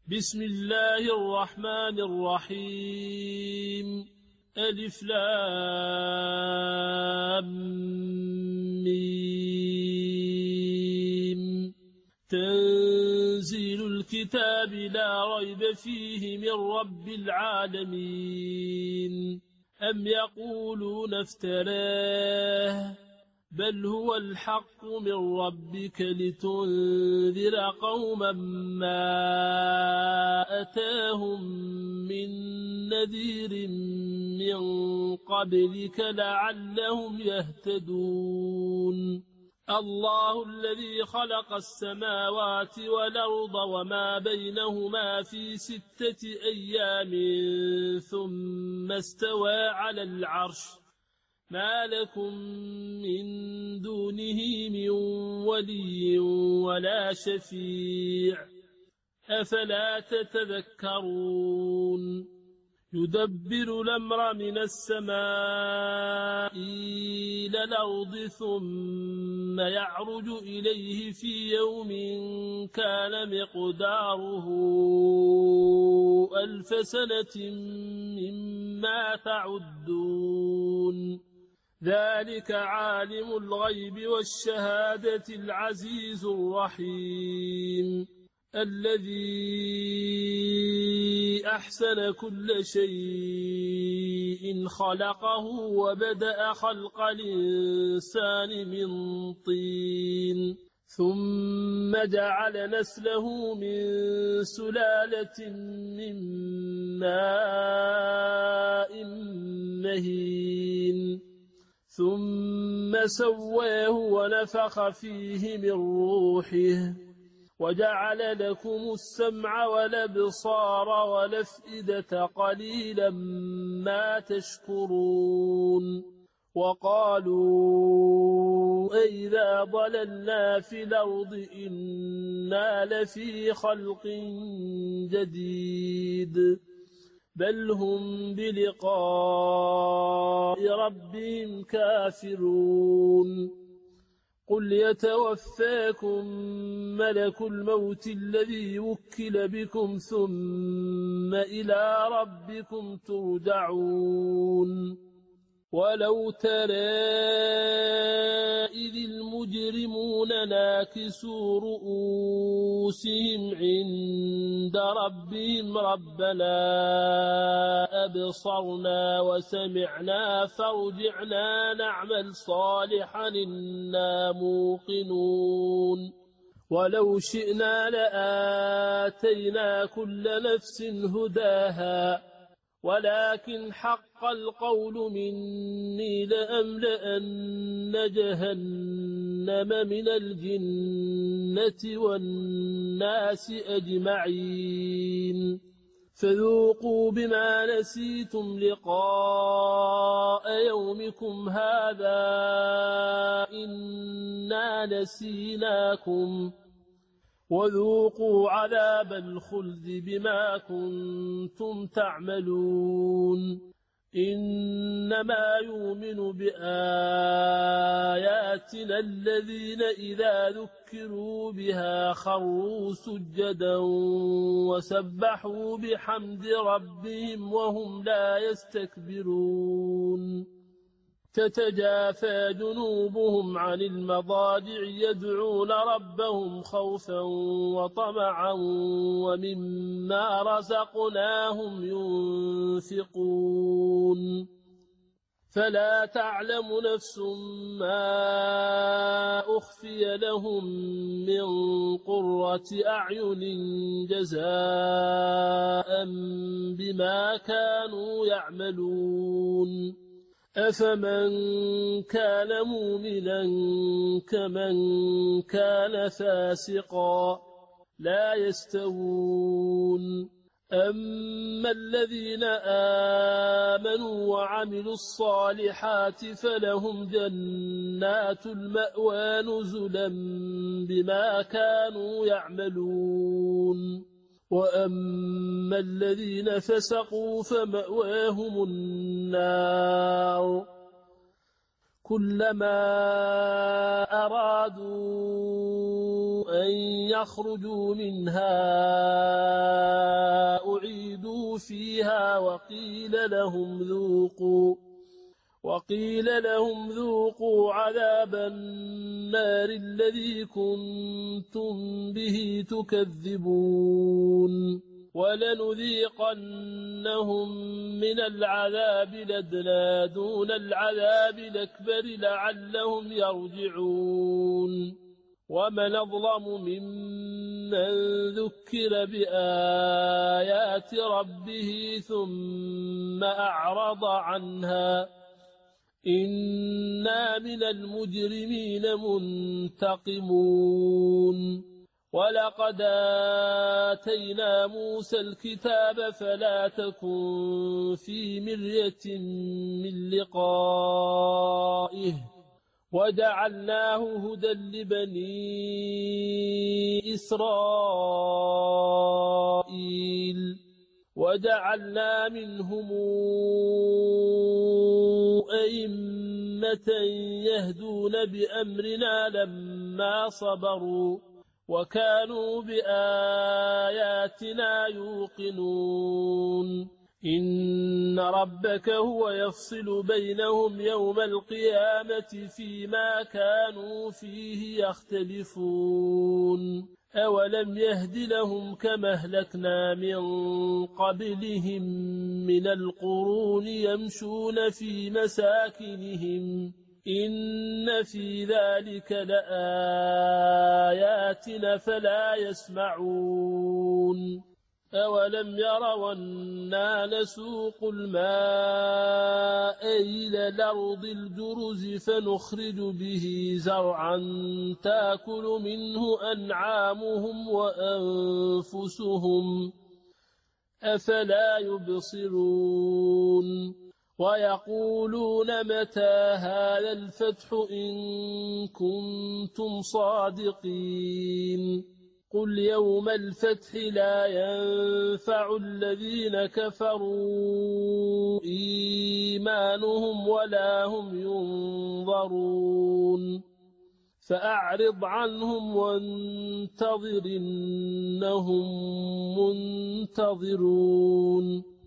بسم الله الرحمن الرحيم ألف لام ميم تنزيل الكتاب لا ريب فيه من رب العالمين أم يقولون افتراه بل هو الحق من ربك لتنذر قوما ما أتاهم من نذير من قبلك لعلهم يهتدون الله الذي خلق السماوات والأرض وما بينهما في 6 أيام ثم استوى على العرش ما لكم من دونه من ولي ولا شفيع أفلا تتذكرون يدبر الأمر من السماء إلى الأرض ثم يعرج إليه في يوم كان مقداره 1000 سنة مما تعدون ذلك عالم الغيب والشهادة العزيز الرحيم الذي أحسن كل شيء خلقه وبدأ خلق الإنسان من طين ثم جعل نسله من سلالة من ماء مهين ثم سواه ونفخ فيه من روحه وجعل لكم السمع والأبصار والأفئدة قليلا ما تشكرون وقالوا أئذا ضللنا في الأرض إنا لفي خلق جديد بل هم بلقاء ربهم كافرون قل يتوفاكم ملك الموت الذي وكل بكم ثم إلى ربكم ترجعون ولو ترى إذ المجرمون ناكسوا رؤوسهم عند ربهم ربنا أبصرنا وسمعنا فارجعنا نعمل صالحا إنا موقنون ولو شئنا لآتينا كل نفس هداها ولكن حق القول مني لأملأن جهنم من الجنة والناس أجمعين فذوقوا بما نسيتم لقاء يومكم هذا إنا نسيناكم وذوقوا عذاب الخلد بما كنتم تعملون إنما يؤمن بآياتنا الذين إذا ذكروا بها خروا سجدا وسبحوا بحمد ربهم وهم لا يستكبرون تتجافى جنوبهم عن المضاجع يدعون ربهم خوفا وطمعا ومما رزقناهم ينفقون فلا تعلم نفس ما أخفي لهم من قرة أعين جزاء بما كانوا يعملون أفمن كان مؤمنا كمن كان فاسقا لا يستوون أما الذين آمنوا وعملوا الصالحات فلهم جنات المأوى نزلا بما كانوا يعملون وأما الذين فسقوا فمأواهم النار كلما أرادوا أن يخرجوا منها وقيل لهم ذوقوا عذاب النار الذي كنتم به تكذبون ولنذيقنهم من العذاب الأدنى دون العذاب الأكبر لعلهم يرجعون ومن أظلم ممن ذكر بآيات ربه ثم أعرض عنها إنا من المجرمين منتقمون ولقد آتينا موسى الكتاب فلا تكن في مرية من لقائه وجعلناه هدى لبني إسرائيل وجعلنا منهم أئمة يهدون بأمرنا لما صبروا وكانوا بآياتنا يوقنون إن ربك هو يفصل بينهم يوم القيامة فيما كانوا فيه يختلفون أولم يهد لهم كما أهلكنا من قبلهم من القرون يمشون في مساكنهم إن في ذلك لآيات فلا يسمعون أولم يروا أنا نسوق الماء إلى الأرض الجرز فنخرج به زرعا تأكل منه أنعامهم وأنفسهم أفلا يبصرون ويقولون متى هذا الفتح إن كنتم صادقين قل يوم الفتح لا ينفع الذين كفروا إيمانهم ولا هم ينظرون فأعرض عنهم وانتظر إنهم منتظرون